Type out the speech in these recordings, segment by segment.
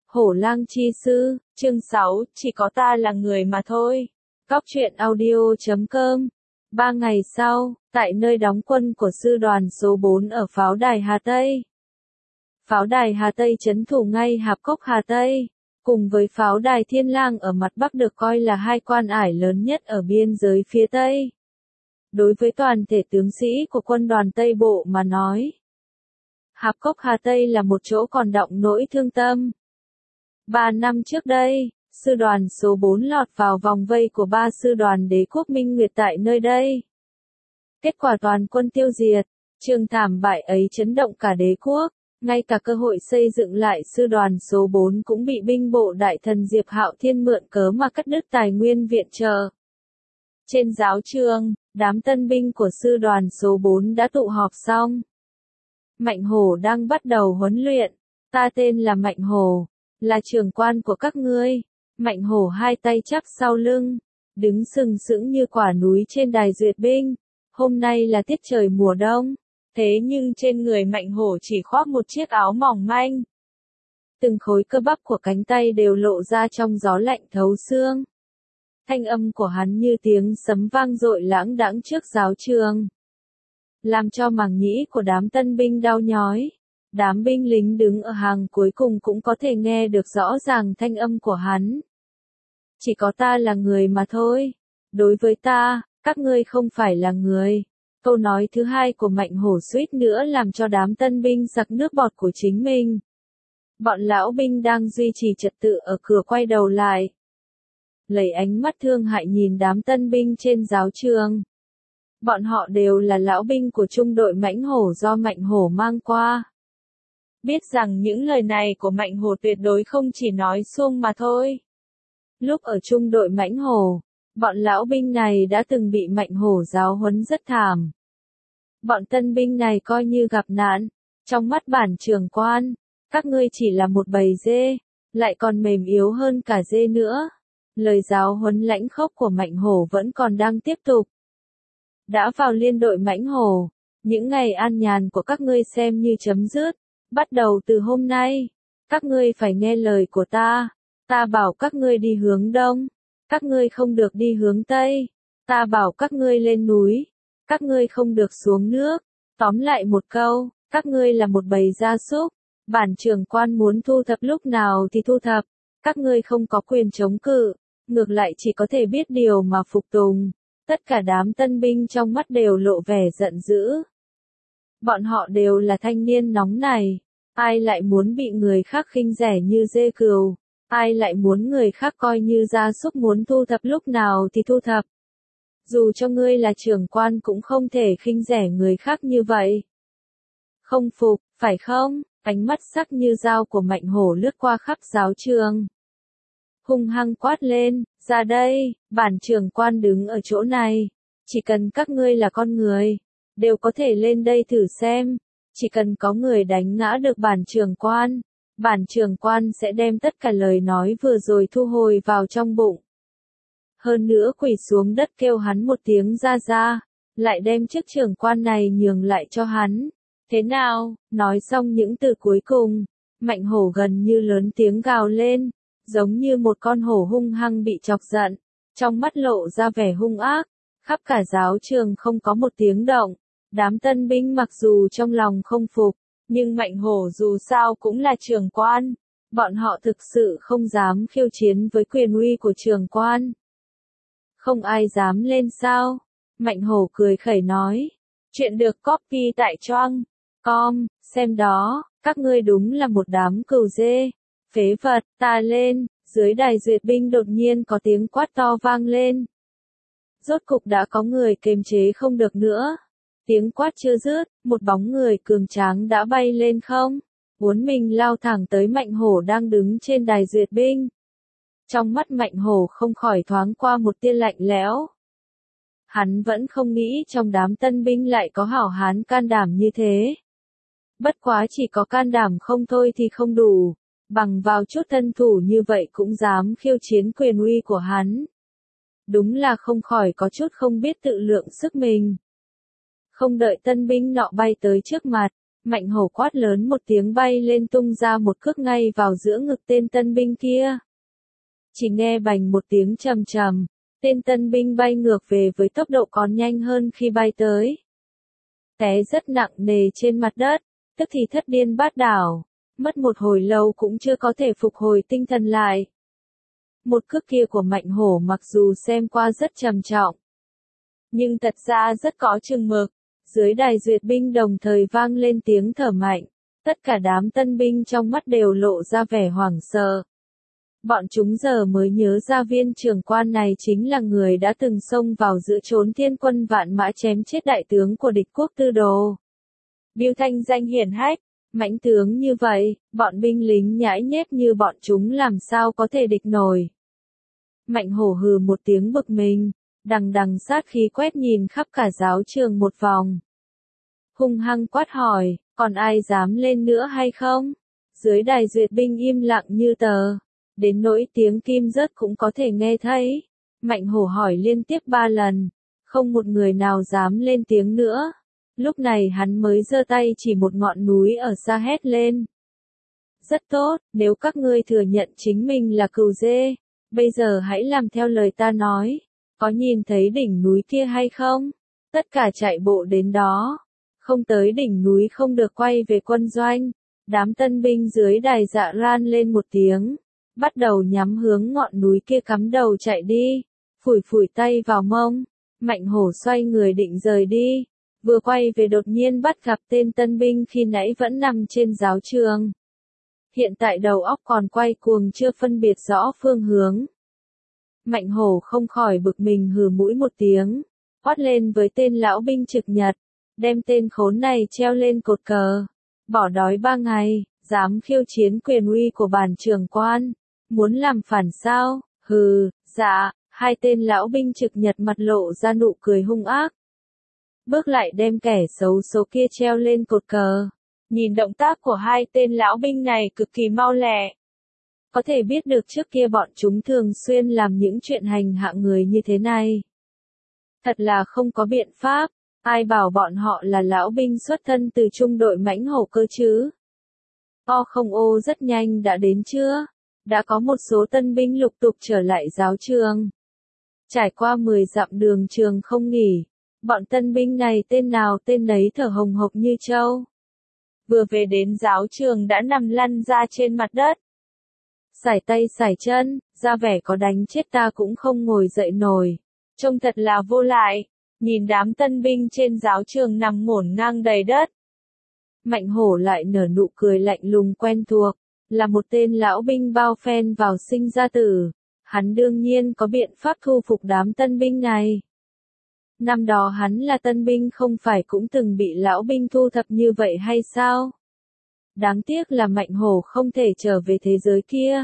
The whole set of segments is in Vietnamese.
Hổ lang chi sư, chương 6, chỉ có ta là người mà thôi. Góc truyện audio.com. 3 ngày sau, tại nơi đóng quân của sư đoàn số 4 ở pháo đài Hà Tây. Pháo đài Hà Tây trấn thủ ngay Hạp Cốc Hà Tây, cùng với pháo đài Thiên Lang ở mặt Bắc được coi là hai quan ải lớn nhất ở biên giới phía Tây. Đối với toàn thể tướng sĩ của quân đoàn Tây Bộ mà nói, Hạp Cốc Hà Tây là một chỗ còn đọng nỗi thương tâm. 3 năm trước đây, sư đoàn số 4 lọt vào vòng vây của 3 sư đoàn đế quốc Minh Nguyệt tại nơi đây. Kết quả toàn quân tiêu diệt, trường thảm bại ấy chấn động cả đế quốc, ngay cả cơ hội xây dựng lại sư đoàn số 4 cũng bị binh bộ đại thần Diệp Hạo Thiên mượn cớ mà cắt đứt tài nguyên viện trợ. Trên giáo trường, đám tân binh của sư đoàn số 4 đã tụ họp xong. Mạnh Hổ đang bắt đầu huấn luyện. Ta tên là Mạnh Hổ, là trưởng quan của các ngươi. Mạnh Hổ hai tay chắp sau lưng, đứng sừng sững như quả núi trên đài duyệt binh. Hôm nay là tiết trời mùa đông, thế nhưng trên người Mạnh Hổ chỉ khoác một chiếc áo mỏng manh. Từng khối cơ bắp của cánh tay đều lộ ra trong gió lạnh thấu xương. Thanh âm của hắn như tiếng sấm vang dội lãng đãng trước giáo trường, làm cho màng nhĩ của đám tân binh đau nhói. Đám binh lính đứng ở hàng cuối cùng cũng có thể nghe được rõ ràng thanh âm của hắn. Chỉ có ta là người mà thôi. Đối với ta, các ngươi không phải là người. Câu nói thứ hai của Mạnh Hổ suýt nữa làm cho đám tân binh sặc nước bọt của chính mình. Bọn lão binh đang duy trì trật tự ở cửa quay đầu lại, lấy ánh mắt thương hại nhìn đám tân binh trên giáo trường. Bọn họ đều là lão binh của trung đội Mãnh Hổ do Mạnh Hổ mang qua. Biết rằng những lời này của Mạnh Hổ tuyệt đối không chỉ nói suông mà thôi. Lúc ở trung đội Mãnh Hổ, bọn lão binh này đã từng bị Mạnh Hổ giáo huấn rất thảm. Bọn tân binh này coi như gặp nạn. Trong mắt bản trưởng quan, các ngươi chỉ là một bầy dê, lại còn mềm yếu hơn cả dê nữa. Lời giáo huấn lãnh khốc của Mạnh Hổ vẫn còn đang tiếp tục. Đã vào liên đội Mãnh Hổ, những ngày an nhàn của các ngươi xem như chấm dứt. Bắt đầu từ hôm nay, các ngươi phải nghe lời của ta. Ta bảo các ngươi đi hướng đông, các ngươi không được đi hướng tây. Ta bảo các ngươi lên núi, các ngươi không được xuống nước. Tóm lại một câu, các ngươi là một bầy gia súc. Bản trưởng quan muốn thu thập lúc nào thì thu thập. Các ngươi không có quyền chống cự, ngược lại chỉ có thể biết điều mà phục tùng. Tất cả đám tân binh trong mắt đều lộ vẻ giận dữ. Bọn họ đều là thanh niên nóng này. Ai lại muốn bị người khác khinh rẻ như dê cừu? Ai lại muốn người khác coi như gia súc muốn thu thập lúc nào thì thu thập? Dù cho ngươi là trưởng quan cũng không thể khinh rẻ người khác như vậy. Không phục, phải không? Ánh mắt sắc như dao của Mạnh Hổ lướt qua khắp giáo trường, hung hăng quát lên, ra đây, bản trưởng quan đứng ở chỗ này. Chỉ cần các ngươi là con người, đều có thể lên đây thử xem. Chỉ cần có người đánh ngã được bản trưởng quan sẽ đem tất cả lời nói vừa rồi thu hồi vào trong bụng. Hơn nữa quỳ xuống đất kêu hắn một tiếng ra ra, lại đem chức trưởng quan này nhường lại cho hắn. Thế nào? Nói xong những từ cuối cùng, Mạnh Hổ gần như lớn tiếng gào lên, giống như một con hổ hung hăng bị chọc giận, trong mắt lộ ra vẻ hung ác. Khắp cả giáo trường không có một tiếng động. Đám tân binh mặc dù trong lòng không phục, nhưng Mạnh Hổ dù sao cũng là trưởng quan. Bọn họ thực sự không dám khiêu chiến với quyền uy của trưởng quan. Không ai dám lên sao? Mạnh Hổ cười khẩy nói. Chuyện được copy tại Choang.com, xem đó, các ngươi đúng là một đám cừu dê. Phế vật, ta lên. Dưới đài duyệt binh đột nhiên có tiếng quát to vang lên. Rốt cục đã có người kiềm chế không được nữa. Tiếng quát chưa dứt, một bóng người cường tráng đã bay lên không, uốn mình lao thẳng tới Mạnh Hổ đang đứng trên đài duyệt binh. Trong mắt Mạnh Hổ không khỏi thoáng qua một tia lạnh lẽo. Hắn vẫn không nghĩ trong đám tân binh lại có hảo hán can đảm như thế. Bất quá chỉ có can đảm không thôi thì không đủ, bằng vào chút thân thủ như vậy cũng dám khiêu chiến quyền uy của hắn. Đúng là không khỏi có chút không biết tự lượng sức mình. Không đợi tân binh nọ bay tới trước mặt, Mạnh hổ quát lớn một tiếng bay lên tung ra một cước ngay vào giữa ngực tên tân binh kia. Chỉ nghe bành một tiếng trầm trầm, tên tân binh bay ngược về với tốc độ còn nhanh hơn khi bay tới. Té rất nặng nề trên mặt đất, tức thì thất điên bát đảo, mất một hồi lâu cũng chưa có thể phục hồi tinh thần lại. Một cước kia của Mạnh hổ mặc dù xem qua rất trầm trọng, nhưng thật ra rất có chừng mực. Dưới đài duyệt binh đồng thời vang lên tiếng thở mạnh, tất cả đám tân binh trong mắt đều lộ ra vẻ hoảng sợ. Bọn chúng giờ mới nhớ ra viên trưởng quan này chính là người đã từng xông vào giữa chốn thiên quân vạn mã chém chết đại tướng của địch quốc Tư Đồ. Bưu thanh danh hiển hách, mãnh tướng như vậy, bọn binh lính nhãi nhép như bọn chúng làm sao có thể địch nổi. Mạnh hổ hừ một tiếng bực mình, đằng đằng sát khí quét nhìn khắp cả giáo trường một vòng. Hung hăng quát hỏi, còn ai dám lên nữa hay không? Dưới đài duyệt binh im lặng như tờ, đến nỗi tiếng kim rớt cũng có thể nghe thấy. Mạnh hổ hỏi liên tiếp 3 lần, không một người nào dám lên tiếng nữa. Lúc này hắn mới giơ tay chỉ một ngọn núi ở xa hét lên. Rất tốt, nếu các ngươi thừa nhận chính mình là cừu dê, bây giờ hãy làm theo lời ta nói. Có nhìn thấy đỉnh núi kia hay không? Tất cả chạy bộ đến đó. Không tới đỉnh núi không được quay về quân doanh. Đám tân binh dưới đài dạ ran lên một tiếng, bắt đầu nhắm hướng ngọn núi kia cắm đầu chạy đi, phủi phủi tay vào mông. Mạnh hổ xoay người định rời đi, vừa quay về đột nhiên bắt gặp tên tân binh khi nãy vẫn nằm trên giáo trường. Hiện tại đầu óc còn quay cuồng chưa phân biệt rõ phương hướng. Mạnh hổ không khỏi bực mình hừ mũi một tiếng, quát lên với tên lão binh trực nhật, đem tên khốn này treo lên cột cờ, bỏ đói 3 ngày, dám khiêu chiến quyền uy của bản trưởng quan, muốn làm phản sao? Hừ, dạ. Hai tên lão binh trực nhật mặt lộ ra nụ cười hung ác. Bước lại đem kẻ xấu số kia treo lên cột cờ. Nhìn động tác của hai tên lão binh này cực kỳ mau lẹ. Có thể biết được trước kia bọn chúng thường xuyên làm những chuyện hành hạ người như thế này. Thật là không có biện pháp, ai bảo bọn họ là lão binh xuất thân từ trung đội mãnh hổ cơ chứ. O không ô rất nhanh đã đến chưa? Đã có một số tân binh lục tục trở lại giáo trường. Trải qua 10 dặm đường trường không nghỉ, bọn tân binh này tên nào tên nấy thở hồng hộc như trâu. Vừa về đến giáo trường đã nằm lăn ra trên mặt đất. Sải tay sải chân, ra vẻ có đánh chết ta cũng không ngồi dậy nổi. Trông thật là vô lại, nhìn đám tân binh trên giáo trường nằm ngổn ngang đầy đất. Mạnh hổ lại nở nụ cười lạnh lùng quen thuộc, là một tên lão binh bao phen vào sinh ra tử. Hắn đương nhiên có biện pháp thu phục đám tân binh này. Năm đó hắn là tân binh không phải cũng từng bị lão binh thu thập như vậy hay sao? Đáng tiếc là Mạnh hổ không thể trở về thế giới kia.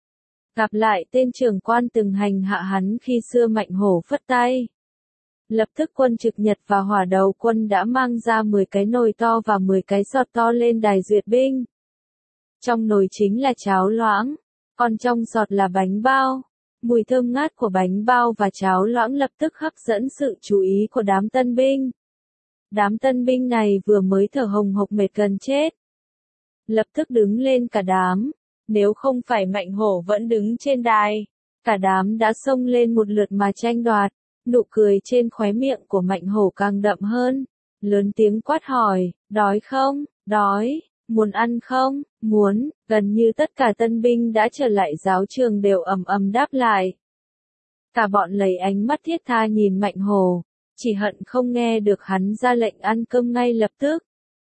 Gặp lại tên trưởng quan từng hành hạ hắn khi xưa Mạnh hổ phất tay. Lập tức quân trực nhật và hỏa đầu quân đã mang ra 10 cái nồi to và 10 cái sọt to lên đài duyệt binh. Trong nồi chính là cháo loãng, còn trong sọt là bánh bao. Mùi thơm ngát của bánh bao và cháo loãng lập tức hấp dẫn sự chú ý của đám tân binh. Đám tân binh này vừa mới thở hồng hộc mệt gần chết. Lập tức đứng lên cả đám, nếu không phải Mạnh hổ vẫn đứng trên đài, cả đám đã xông lên một lượt mà tranh đoạt. Nụ cười trên khóe miệng của Mạnh hổ càng đậm hơn, lớn tiếng quát hỏi, đói không, đói. Muốn ăn không? Muốn, gần như tất cả tân binh đã trở lại giáo trường đều ầm ầm đáp lại. Cả bọn lấy ánh mắt thiết tha nhìn Mạnh hổ, chỉ hận không nghe được hắn ra lệnh ăn cơm ngay lập tức.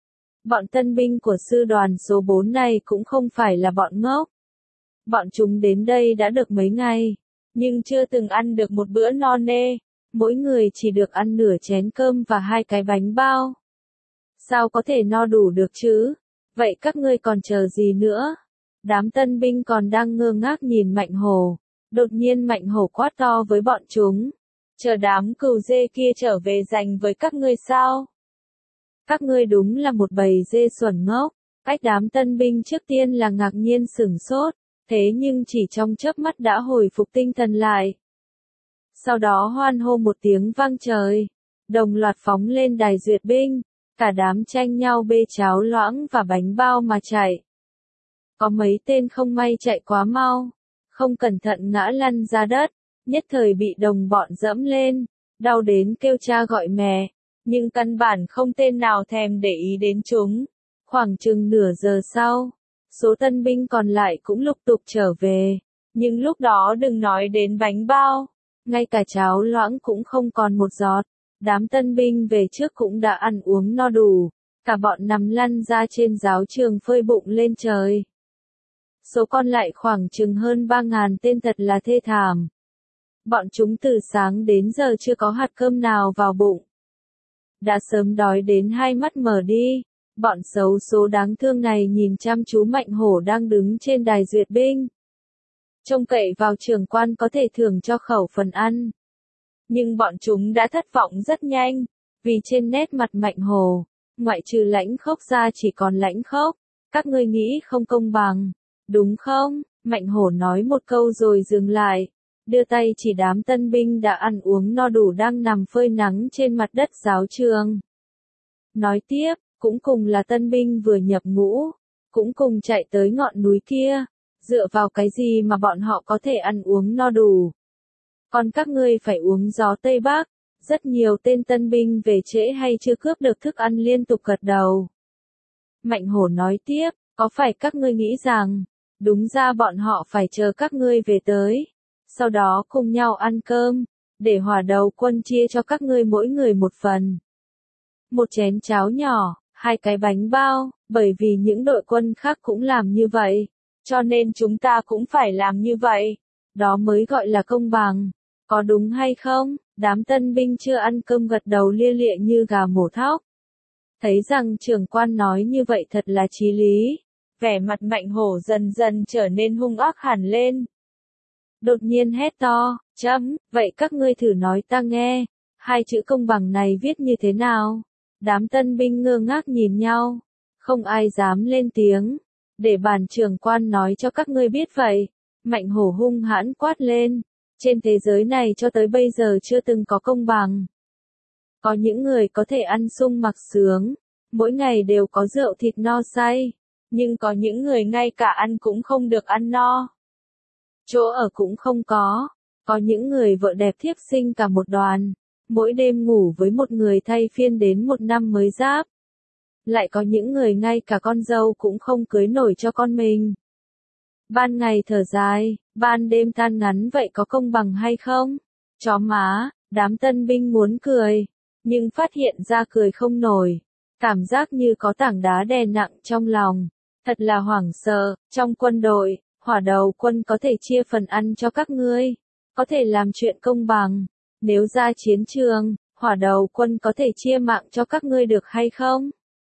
Bọn tân binh của sư đoàn số 4 này cũng không phải là bọn ngốc. Bọn chúng đến đây đã được mấy ngày, nhưng chưa từng ăn được một bữa no nê, mỗi người chỉ được ăn nửa chén cơm và 2 cái bánh bao. Sao có thể no đủ được chứ? Vậy các ngươi còn chờ gì nữa? Đám tân binh còn đang ngơ ngác nhìn Mạnh hổ. Đột nhiên Mạnh hổ quát to với bọn chúng. Chờ đám cừu dê kia trở về giành với các ngươi sao? Các ngươi đúng là một bầy dê xuẩn ngốc. Cách đám tân binh trước tiên là ngạc nhiên sửng sốt, thế nhưng chỉ trong chớp mắt đã hồi phục tinh thần lại. Sau đó hoan hô một tiếng vang trời, đồng loạt phóng lên đài duyệt binh. Cả đám tranh nhau bê cháo loãng và bánh bao mà chạy. Có mấy tên không may chạy quá mau, không cẩn thận ngã lăn ra đất, nhất thời bị đồng bọn dẫm lên, đau đến kêu cha gọi mẹ, nhưng căn bản không tên nào thèm để ý đến chúng. Khoảng chừng nửa giờ sau, số tân binh còn lại cũng lục tục trở về, nhưng lúc đó đừng nói đến bánh bao, ngay cả cháo loãng cũng không còn một giọt. Đám tân binh về trước cũng đã ăn uống no đủ, cả bọn nằm lăn ra trên giáo trường phơi bụng lên trời. Số còn lại khoảng chừng hơn 3.000 tên thật là thê thảm. Bọn chúng từ sáng đến giờ chưa có hạt cơm nào vào bụng. Đã sớm đói đến hai mắt mở đi, bọn xấu số đáng thương này nhìn chăm chú Mạnh Hổ đang đứng trên đài duyệt binh. Trông cậy vào trưởng quan có thể thưởng cho khẩu phần ăn. Nhưng bọn chúng đã thất vọng rất nhanh, vì trên nét mặt Mạnh Hổ, ngoại trừ lãnh khốc ra chỉ còn lãnh khốc. Các ngươi nghĩ không công bằng, đúng không? Mạnh Hổ nói một câu rồi dừng lại, đưa tay chỉ đám tân binh đã ăn uống no đủ đang nằm phơi nắng trên mặt đất giáo trường. Nói tiếp, cũng cùng là tân binh vừa nhập ngũ, cũng cùng chạy tới ngọn núi kia, dựa vào cái gì mà bọn họ có thể ăn uống no đủ? Còn các ngươi phải uống gió Tây Bắc. Rất nhiều tên tân binh về trễ hay chưa cướp được thức ăn liên tục gật đầu. Mạnh Hổ nói tiếp, có phải các ngươi nghĩ rằng, đúng ra bọn họ phải chờ các ngươi về tới, sau đó cùng nhau ăn cơm, để Hỏa Đầu Quân chia cho các ngươi mỗi người một phần. Một chén cháo nhỏ, 2 cái bánh bao, bởi vì những đội quân khác cũng làm như vậy, cho nên chúng ta cũng phải làm như vậy. Đó mới gọi là công bằng. Có đúng hay không? Đám tân binh chưa ăn cơm gật đầu lia lịa như gà mổ thóc. Thấy rằng trưởng quan nói như vậy thật là chí lý. Vẻ mặt Mạnh Hổ dần dần trở nên hung ác hẳn lên. Đột nhiên hét to, vậy các ngươi thử nói ta nghe, 2 chữ công bằng này viết như thế nào? Đám tân binh ngơ ngác nhìn nhau, không ai dám lên tiếng, để bản trưởng quan nói cho các ngươi biết vậy. Mạnh Hổ hung hãn quát lên, trên thế giới này cho tới bây giờ chưa từng có công bằng. Có những người có thể ăn sung mặc sướng, mỗi ngày đều có rượu thịt no say, nhưng có những người ngay cả ăn cũng không được ăn no. Chỗ ở cũng không có những người vợ đẹp thiếp sinh cả một đoàn, mỗi đêm ngủ với một người thay phiên đến 1 năm mới giáp. Lại có những người ngay cả con dâu cũng không cưới nổi cho con mình. Ban ngày thở dài, ban đêm than ngắn, vậy có công bằng hay không? Chó má, đám tân binh muốn cười, nhưng phát hiện ra cười không nổi. Cảm giác như có tảng đá đè nặng trong lòng. Thật là hoảng sợ, trong quân đội, Hỏa Đầu Quân có thể chia phần ăn cho các ngươi, có thể làm chuyện công bằng. Nếu ra chiến trường, Hỏa Đầu Quân có thể chia mạng cho các ngươi được hay không?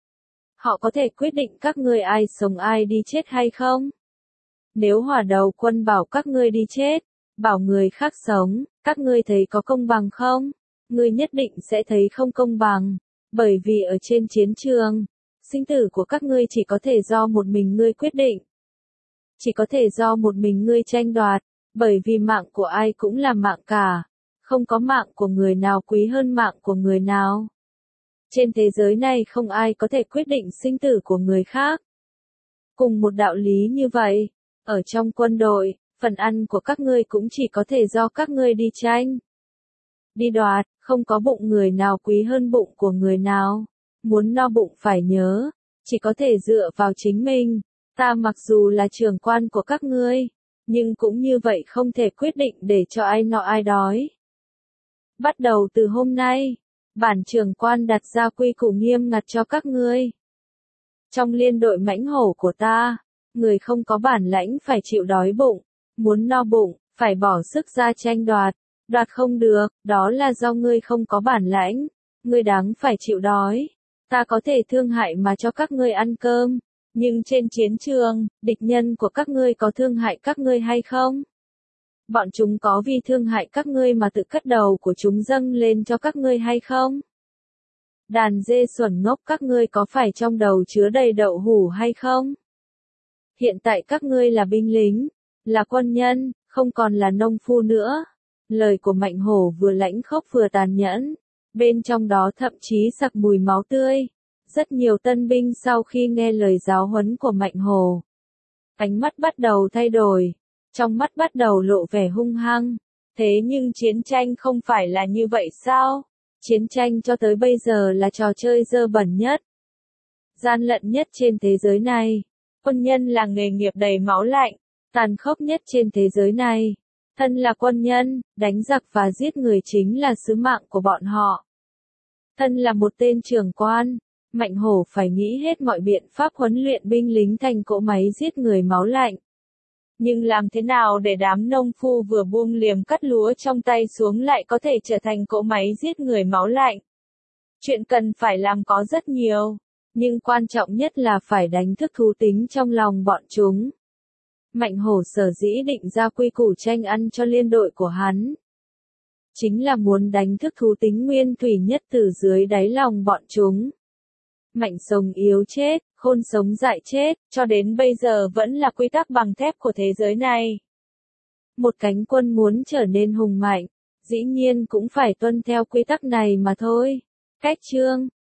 Họ có thể quyết định các ngươi ai sống ai đi chết hay không? Nếu Hỏa Đầu Quân bảo các ngươi đi chết, bảo người khác sống, các ngươi thấy có công bằng không? Ngươi nhất định sẽ thấy không công bằng, bởi vì ở trên chiến trường, sinh tử của các ngươi chỉ có thể do một mình ngươi quyết định. Chỉ có thể do một mình ngươi tranh đoạt, bởi vì mạng của ai cũng là mạng cả, không có mạng của người nào quý hơn mạng của người nào. Trên thế giới này không ai có thể quyết định sinh tử của người khác. Cùng một đạo lý như vậy, ở trong quân đội, phần ăn của các ngươi cũng chỉ có thể do các ngươi đi tranh, đi đoạt, không có bụng người nào quý hơn bụng của người nào. Muốn no bụng phải nhớ, chỉ có thể dựa vào chính mình. Ta mặc dù là trưởng quan của các ngươi, nhưng cũng như vậy không thể quyết định để cho ai no ai đói. Bắt đầu từ hôm nay, bản trưởng quan đặt ra quy củ nghiêm ngặt cho các ngươi. Trong liên đội mãnh hổ của ta, người không có bản lãnh phải chịu đói bụng, muốn no bụng, phải bỏ sức ra tranh đoạt, đoạt không được, đó là do ngươi không có bản lãnh, ngươi đáng phải chịu đói. Ta có thể thương hại mà cho các ngươi ăn cơm, nhưng trên chiến trường, địch nhân của các ngươi có thương hại các ngươi hay không? Bọn chúng có vì thương hại các ngươi mà tự cất đầu của chúng dâng lên cho các ngươi hay không? Đàn dê xuẩn ngốc, các ngươi có phải trong đầu chứa đầy đậu hủ hay không? Hiện tại các ngươi là binh lính, là quân nhân, không còn là nông phu nữa. Lời của Mạnh Hổ vừa lãnh khốc vừa tàn nhẫn, bên trong đó thậm chí sặc mùi máu tươi. Rất nhiều tân binh sau khi nghe lời giáo huấn của Mạnh Hổ, ánh mắt bắt đầu thay đổi, trong mắt bắt đầu lộ vẻ hung hăng. Thế nhưng chiến tranh không phải là như vậy sao? Chiến tranh cho tới bây giờ là trò chơi dơ bẩn nhất, gian lận nhất trên thế giới này. Quân nhân là nghề nghiệp đầy máu lạnh, tàn khốc nhất trên thế giới này. Thân là quân nhân, đánh giặc và giết người chính là sứ mạng của bọn họ. Thân là một tên trưởng quan, Mạnh Hổ phải nghĩ hết mọi biện pháp huấn luyện binh lính thành cỗ máy giết người máu lạnh. Nhưng làm thế nào để đám nông phu vừa buông liềm cắt lúa trong tay xuống lại có thể trở thành cỗ máy giết người máu lạnh? Chuyện cần phải làm có rất nhiều, nhưng quan trọng nhất là phải đánh thức thú tính trong lòng bọn chúng. Mạnh Hổ sở dĩ định ra quy củ tranh ăn cho liên đội của hắn, chính là muốn đánh thức thú tính nguyên thủy nhất từ dưới đáy lòng bọn chúng. Mạnh sống yếu chết, khôn sống dại chết, cho đến bây giờ vẫn là quy tắc bằng thép của thế giới này. Một cánh quân muốn trở nên hùng mạnh, dĩ nhiên cũng phải tuân theo quy tắc này mà thôi. Cách chương